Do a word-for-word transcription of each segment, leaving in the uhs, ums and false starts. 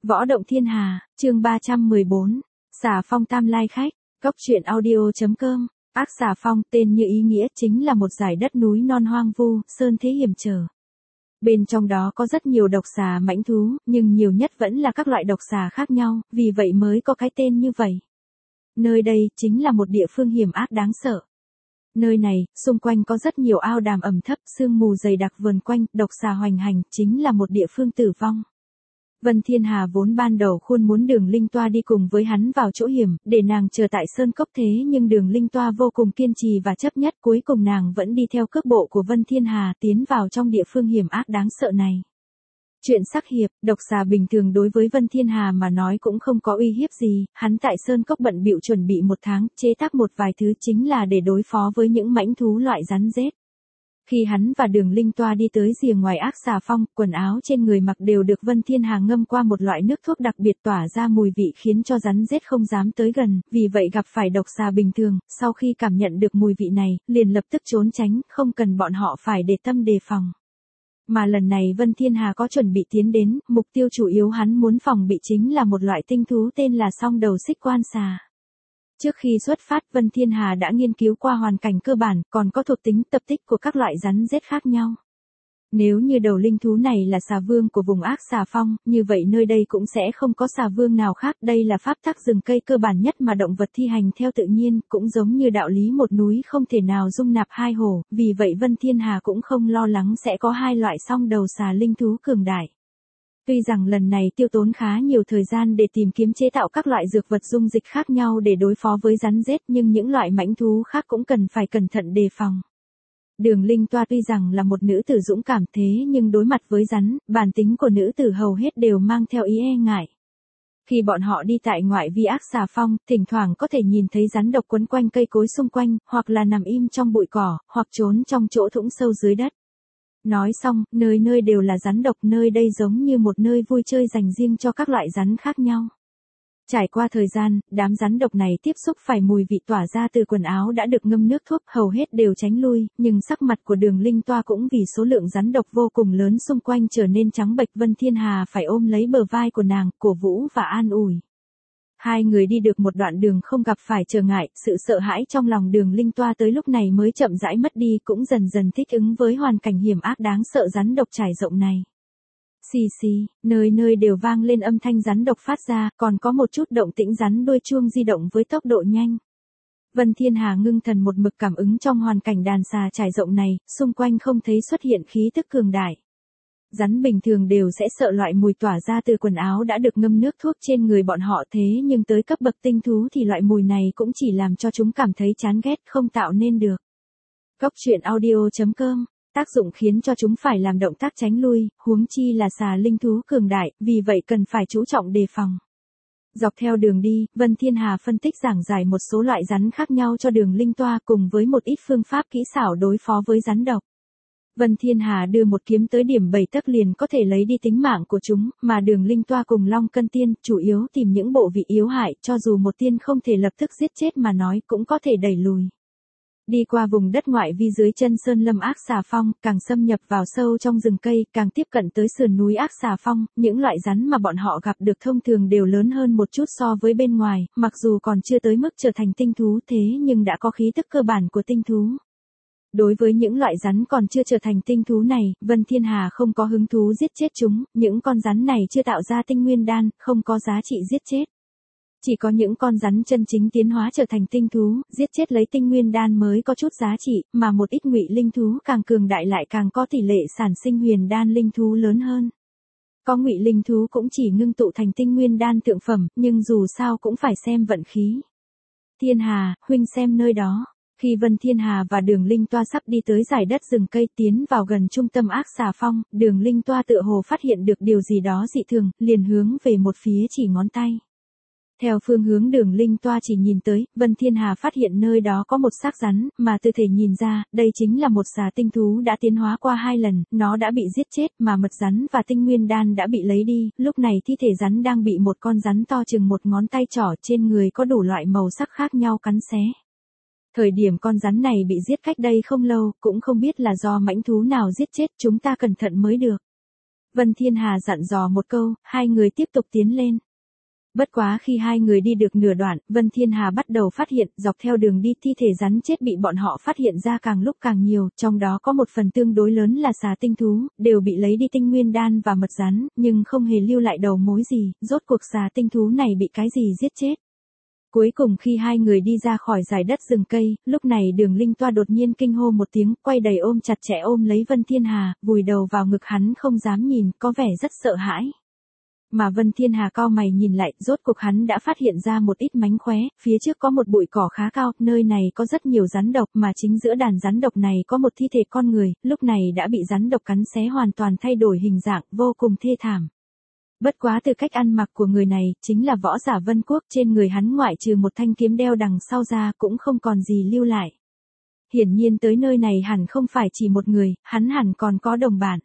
Võ động thiên hà, chương ba trăm mười bốn, Xà Phong tam lai khách, Cốc truyện audio.com, Ác Xà Phong tên như ý nghĩa chính là một dải đất núi non hoang vu, sơn thế hiểm trở. Bên trong đó có rất nhiều độc xà mãnh thú, nhưng nhiều nhất vẫn là các loại độc xà khác nhau, vì vậy mới có cái tên như vậy. Nơi đây chính là một địa phương hiểm ác đáng sợ. Nơi này, xung quanh có rất nhiều ao đàm ẩm thấp, sương mù dày đặc vờn quanh, độc xà hoành hành, chính là một địa phương tử vong. Vân Thiên Hà vốn ban đầu khuôn muốn Đường Linh Toa đi cùng với hắn vào chỗ hiểm, để nàng chờ tại sơn cốc thế nhưng Đường Linh Toa vô cùng kiên trì và chấp nhất, cuối cùng nàng vẫn đi theo cước bộ của Vân Thiên Hà tiến vào trong địa phương hiểm ác đáng sợ này. Chuyện sắc hiệp, độc xà bình thường đối với Vân Thiên Hà mà nói cũng không có uy hiếp gì, hắn tại sơn cốc bận bịu chuẩn bị một tháng, chế tác một vài thứ chính là để đối phó với những mãnh thú loại rắn rết. Khi hắn và Đường Linh Toa đi tới rìa ngoài Ác Xà Phong, quần áo trên người mặc đều được Vân Thiên Hà ngâm qua một loại nước thuốc đặc biệt tỏa ra mùi vị khiến cho rắn rết không dám tới gần, vì vậy gặp phải độc xà bình thường, sau khi cảm nhận được mùi vị này, liền lập tức trốn tránh, không cần bọn họ phải để tâm đề phòng. Mà lần này Vân Thiên Hà có chuẩn bị tiến đến, mục tiêu chủ yếu hắn muốn phòng bị chính là một loại tinh thú tên là song đầu xích quan xà. Trước khi xuất phát, Vân Thiên Hà đã nghiên cứu qua hoàn cảnh cơ bản, còn có thuộc tính tập tích của các loại rắn rết khác nhau. Nếu như đầu linh thú này là xà vương của vùng Ác Xà Phong, như vậy nơi đây cũng sẽ không có xà vương nào khác. Đây là pháp tắc rừng cây cơ bản nhất mà động vật thi hành theo tự nhiên, cũng giống như đạo lý một núi không thể nào dung nạp hai hổ, vì vậy Vân Thiên Hà cũng không lo lắng sẽ có hai loại song đầu xà linh thú cường đại. Tuy rằng lần này tiêu tốn khá nhiều thời gian để tìm kiếm chế tạo các loại dược vật dung dịch khác nhau để đối phó với rắn rết, nhưng những loại mãnh thú khác cũng cần phải cẩn thận đề phòng. Đường Linh Toa tuy rằng là một nữ tử dũng cảm thế nhưng đối mặt với rắn, bản tính của nữ tử hầu hết đều mang theo ý e ngại. Khi bọn họ đi tại ngoại vi Ác Xà Phong, thỉnh thoảng có thể nhìn thấy rắn độc quấn quanh cây cối xung quanh, hoặc là nằm im trong bụi cỏ, hoặc trốn trong chỗ thũng sâu dưới đất. Nói xong, nơi nơi đều là rắn độc, nơi đây giống như một nơi vui chơi dành riêng cho các loại rắn khác nhau. Trải qua thời gian, đám rắn độc này tiếp xúc phải mùi vị tỏa ra từ quần áo đã được ngâm nước thuốc, hầu hết đều tránh lui, nhưng sắc mặt của Đường Linh Toa cũng vì số lượng rắn độc vô cùng lớn xung quanh trở nên trắng bệch. Vân Thiên Hà phải ôm lấy bờ vai của nàng, cổ vũ và an ủi. Hai người đi được một đoạn đường không gặp phải trở ngại, sự sợ hãi trong lòng Đường Linh Toa tới lúc này mới chậm rãi mất đi, cũng dần dần thích ứng với hoàn cảnh hiểm ác đáng sợ rắn độc trải rộng này. Xì xì, nơi nơi đều vang lên âm thanh rắn độc phát ra, còn có một chút động tĩnh rắn đuôi chuông di động với tốc độ nhanh. Vân Thiên Hà ngưng thần một mực cảm ứng trong hoàn cảnh đàn xà trải rộng này, xung quanh không thấy xuất hiện khí tức cường đại. Rắn bình thường đều sẽ sợ loại mùi tỏa ra từ quần áo đã được ngâm nước thuốc trên người bọn họ, thế nhưng tới cấp bậc tinh thú thì loại mùi này cũng chỉ làm cho chúng cảm thấy chán ghét, không tạo nên được. Cốc truyện audio.com, tác dụng khiến cho chúng phải làm động tác tránh lui, huống chi là xà linh thú cường đại, vì vậy cần phải chú trọng đề phòng. Dọc theo đường đi, Vân Thiên Hà phân tích giảng giải một số loại rắn khác nhau cho Đường Linh Toa cùng với một ít phương pháp kỹ xảo đối phó với rắn độc. Vân Thiên Hà đưa một kiếm tới điểm bảy tấc liền có thể lấy đi tính mạng của chúng, mà Đường Linh Toa cùng Long Cân Tiên chủ yếu tìm những bộ vị yếu hại, cho dù một tiên không thể lập tức giết chết mà nói cũng có thể đẩy lùi. Đi qua vùng đất ngoại vi dưới chân sơn lâm Ác Xà Phong, càng xâm nhập vào sâu trong rừng cây, càng tiếp cận tới sườn núi Ác Xà Phong, những loại rắn mà bọn họ gặp được thông thường đều lớn hơn một chút so với bên ngoài, mặc dù còn chưa tới mức trở thành tinh thú thế nhưng đã có khí tức cơ bản của tinh thú. Đối với những loại rắn còn chưa trở thành tinh thú này, Vân Thiên Hà không có hứng thú giết chết chúng, những con rắn này chưa tạo ra tinh nguyên đan, không có giá trị giết chết. Chỉ có những con rắn chân chính tiến hóa trở thành tinh thú, giết chết lấy tinh nguyên đan mới có chút giá trị, mà một ít ngụy linh thú càng cường đại lại càng có tỷ lệ sản sinh huyền đan linh thú lớn hơn. Có ngụy linh thú cũng chỉ ngưng tụ thành tinh nguyên đan thượng phẩm, nhưng dù sao cũng phải xem vận khí. Thiên Hà, huynh xem nơi đó. Khi Vân Thiên Hà và Đường Linh Toa sắp đi tới dải đất rừng cây tiến vào gần trung tâm Ác Xà Phong, Đường Linh Toa tựa hồ phát hiện được điều gì đó dị thường, liền hướng về một phía chỉ ngón tay. Theo phương hướng Đường Linh Toa chỉ nhìn tới, Vân Thiên Hà phát hiện nơi đó có một xác rắn, mà từ thể nhìn ra, đây chính là một xà tinh thú đã tiến hóa qua hai lần, nó đã bị giết chết, mà mật rắn và tinh nguyên đan đã bị lấy đi, lúc này thi thể rắn đang bị một con rắn to chừng một ngón tay trỏ trên người có đủ loại màu sắc khác nhau cắn xé. Thời điểm con rắn này bị giết cách đây không lâu, cũng không biết là do mãnh thú nào giết chết, chúng ta cẩn thận mới được. Vân Thiên Hà dặn dò một câu, hai người tiếp tục tiến lên. Bất quá khi hai người đi được nửa đoạn, Vân Thiên Hà bắt đầu phát hiện, dọc theo đường đi thi thể rắn chết bị bọn họ phát hiện ra càng lúc càng nhiều, trong đó có một phần tương đối lớn là xà tinh thú, đều bị lấy đi tinh nguyên đan và mật rắn, nhưng không hề lưu lại đầu mối gì, rốt cuộc xà tinh thú này bị cái gì giết chết. Cuối cùng khi hai người đi ra khỏi dải đất rừng cây, lúc này Đường Linh Toa đột nhiên kinh hô một tiếng, quay đầy ôm chặt chẽ ôm lấy Vân Thiên Hà, vùi đầu vào ngực hắn không dám nhìn, có vẻ rất sợ hãi. Mà Vân Thiên Hà cau mày nhìn lại, rốt cuộc hắn đã phát hiện ra một ít mánh khóe, phía trước có một bụi cỏ khá cao, nơi này có rất nhiều rắn độc, mà chính giữa đàn rắn độc này có một thi thể con người, lúc này đã bị rắn độc cắn xé hoàn toàn thay đổi hình dạng, vô cùng thê thảm. Bất quá từ cách ăn mặc của người này, chính là võ giả Vân Quốc, trên người hắn ngoại trừ một thanh kiếm đeo đằng sau ra cũng không còn gì lưu lại. Hiển nhiên tới nơi này hẳn không phải chỉ một người, hắn hẳn còn có đồng bạn.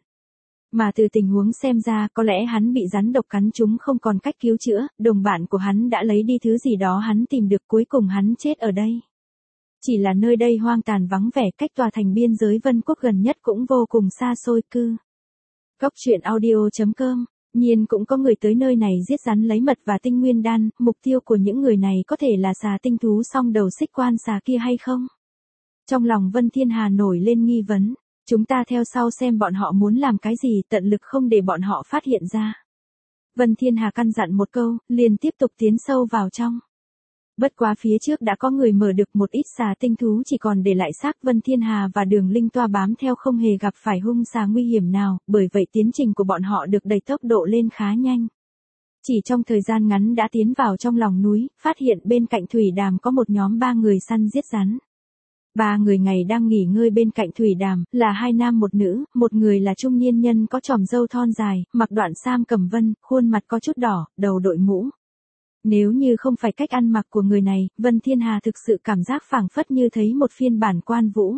Mà từ tình huống xem ra có lẽ hắn bị rắn độc cắn chúng không còn cách cứu chữa, đồng bạn của hắn đã lấy đi thứ gì đó hắn tìm được, cuối cùng hắn chết ở đây. Chỉ là nơi đây hoang tàn vắng vẻ, cách tòa thành biên giới Vân Quốc gần nhất cũng vô cùng xa xôi cư. Góc truyện audio chấm com. Nhiên cũng có người tới nơi này giết rắn lấy mật và tinh nguyên đan, mục tiêu của những người này có thể là xà tinh thú song đầu xích quan xà kia hay không? Trong lòng Vân Thiên Hà nổi lên nghi vấn, chúng ta theo sau xem bọn họ muốn làm cái gì, tận lực không để bọn họ phát hiện ra. Vân Thiên Hà căn dặn một câu, liền tiếp tục tiến sâu vào trong. Bất quá phía trước đã có người mở được một ít xà tinh thú, chỉ còn để lại xác Vân Thiên Hà và Đường Linh Toa bám theo không hề gặp phải hung xà nguy hiểm nào, bởi vậy tiến trình của bọn họ được đẩy tốc độ lên khá nhanh. Chỉ trong thời gian ngắn đã tiến vào trong lòng núi, phát hiện bên cạnh thủy đàm có một nhóm ba người săn giết rắn. Ba người ngày đang nghỉ ngơi bên cạnh thủy đàm, là hai nam một nữ, một người là trung niên nhân có chòm râu thon dài, mặc đoạn sam cầm vân, khuôn mặt có chút đỏ, đầu đội mũ. Nếu như không phải cách ăn mặc của người này, Vân Thiên Hà thực sự cảm giác phảng phất như thấy một phiên bản Quan Vũ.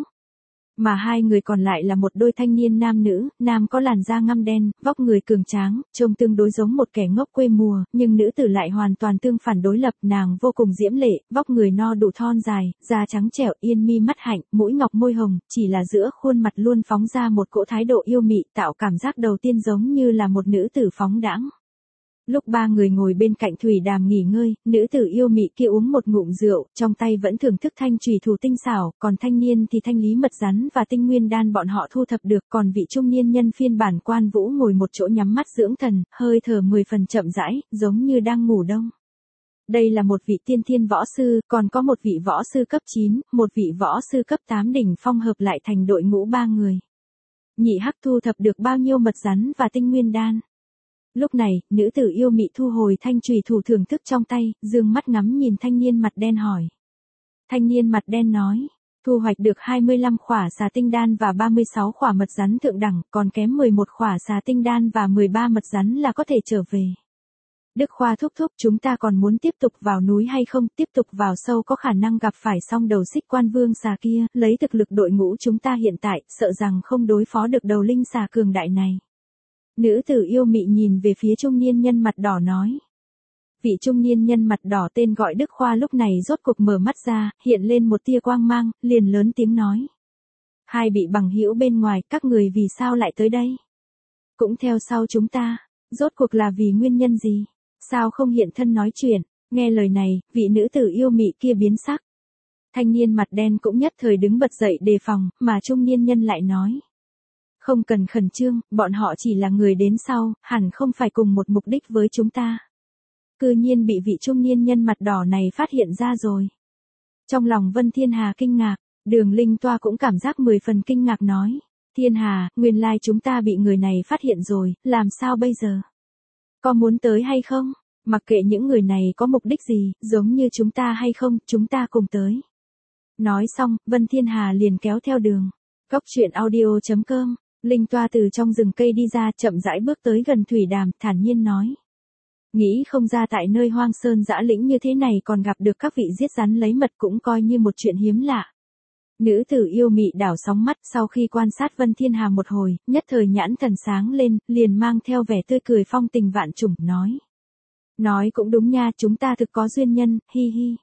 Mà hai người còn lại là một đôi thanh niên nam nữ, nam có làn da ngăm đen, vóc người cường tráng, trông tương đối giống một kẻ ngốc quê mùa, nhưng nữ tử lại hoàn toàn tương phản đối lập, nàng vô cùng diễm lệ, vóc người no đủ thon dài, da trắng trẻo, yên mi mắt hạnh, mũi ngọc môi hồng, chỉ là giữa khuôn mặt luôn phóng ra một cỗ thái độ yêu mị, tạo cảm giác đầu tiên giống như là một nữ tử phóng đãng. Lúc ba người ngồi bên cạnh thủy đàm nghỉ ngơi, nữ tử yêu mị kia uống một ngụm rượu, trong tay vẫn thưởng thức thanh chùy thủ tinh xảo, còn thanh niên thì thanh lý mật rắn và tinh nguyên đan bọn họ thu thập được, còn vị trung niên nhân phiên bản Quan Vũ ngồi một chỗ nhắm mắt dưỡng thần, hơi thở mười phần chậm rãi, giống như đang ngủ đông. Đây là một vị tiên thiên võ sư, còn có một vị võ sư cấp chín, một vị võ sư cấp tám đỉnh phong hợp lại thành đội ngũ ba người. Nhị hắc thu thập được bao nhiêu mật rắn và tinh nguyên đan? Lúc này, nữ tử yêu mị thu hồi thanh chùy thủ thưởng thức trong tay, dương mắt ngắm nhìn thanh niên mặt đen hỏi. Thanh niên mặt đen nói, thu hoạch được hai mươi lăm khỏa xà tinh đan và ba mươi sáu khỏa mật rắn thượng đẳng, còn kém mười một khỏa xà tinh đan và mười ba mật rắn là có thể trở về. Đức Khoa thúc thúc, chúng ta còn muốn tiếp tục vào núi hay không? Tiếp tục vào sâu có khả năng gặp phải song đầu xích quan vương xà kia, lấy thực lực đội ngũ chúng ta hiện tại, sợ rằng không đối phó được đầu linh xà cường đại này. Nữ tử yêu mị nhìn về phía trung niên nhân mặt đỏ nói. Vị trung niên nhân mặt đỏ tên gọi Đức Khoa lúc này rốt cục mở mắt ra, hiện lên một tia quang mang, liền lớn tiếng nói. Hai bị bằng hữu bên ngoài, các người vì sao lại tới đây? Cũng theo sau chúng ta, rốt cuộc là vì nguyên nhân gì? Sao không hiện thân nói chuyện? Nghe lời này, vị nữ tử yêu mị kia biến sắc. Thanh niên mặt đen cũng nhất thời đứng bật dậy đề phòng, mà trung niên nhân lại nói. Không cần khẩn trương, bọn họ chỉ là người đến sau, hẳn không phải cùng một mục đích với chúng ta. Cư nhiên bị vị trung niên nhân mặt đỏ này phát hiện ra rồi. Trong lòng Vân Thiên Hà kinh ngạc, Đường Linh Toa cũng cảm giác mười phần kinh ngạc nói. Thiên Hà, nguyên lai chúng ta bị người này phát hiện rồi, làm sao bây giờ? Có muốn tới hay không? Mặc kệ những người này có mục đích gì, giống như chúng ta hay không, chúng ta cùng tới. Nói xong, Vân Thiên Hà liền kéo theo đường. Góc truyện audio chấm com. Linh Toa từ trong rừng cây đi ra, chậm rãi bước tới gần thủy đàm, thản nhiên nói. Nghĩ không ra tại nơi hoang sơn dã lĩnh như thế này còn gặp được các vị giết rắn lấy mật, cũng coi như một chuyện hiếm lạ. Nữ tử yêu mị đảo sóng mắt, sau khi quan sát Vân Thiên Hà một hồi, nhất thời nhãn thần sáng lên, liền mang theo vẻ tươi cười phong tình vạn trùng, nói. Nói cũng đúng nha, chúng ta thực có duyên nhân, hi hi.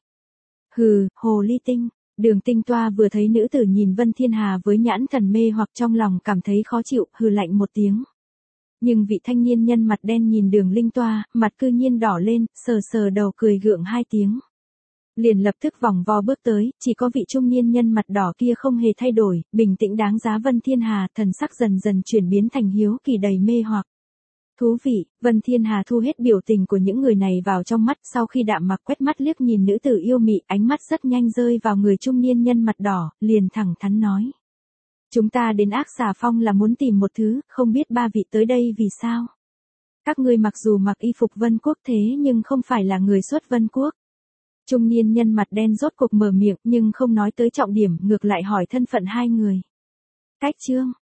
Hừ, hồ ly tinh. Đường Tinh Toa vừa thấy nữ tử nhìn Vân Thiên Hà với nhãn thần mê hoặc, trong lòng cảm thấy khó chịu, hừ lạnh một tiếng. Nhưng vị thanh niên nhân mặt đen nhìn Đường Linh Toa, mặt cư nhiên đỏ lên, sờ sờ đầu cười gượng hai tiếng. Liền lập tức vòng vo bước tới, chỉ có vị trung niên nhân mặt đỏ kia không hề thay đổi, bình tĩnh đáng giá Vân Thiên Hà, thần sắc dần dần chuyển biến thành hiếu kỳ đầy mê hoặc. Thú vị, Vân Thiên Hà thu hết biểu tình của những người này vào trong mắt, sau khi đạm mặc quét mắt liếc nhìn nữ tử yêu mị, ánh mắt rất nhanh rơi vào người trung niên nhân mặt đỏ, liền thẳng thắn nói. Chúng ta đến Ác Xà Phong là muốn tìm một thứ, không biết ba vị tới đây vì sao? Các ngươi mặc dù mặc y phục Vân Quốc thế nhưng không phải là người xuất Vân Quốc. Trung niên nhân mặt đen rốt cuộc mở miệng nhưng không nói tới trọng điểm, ngược lại hỏi thân phận hai người. Cách Trương,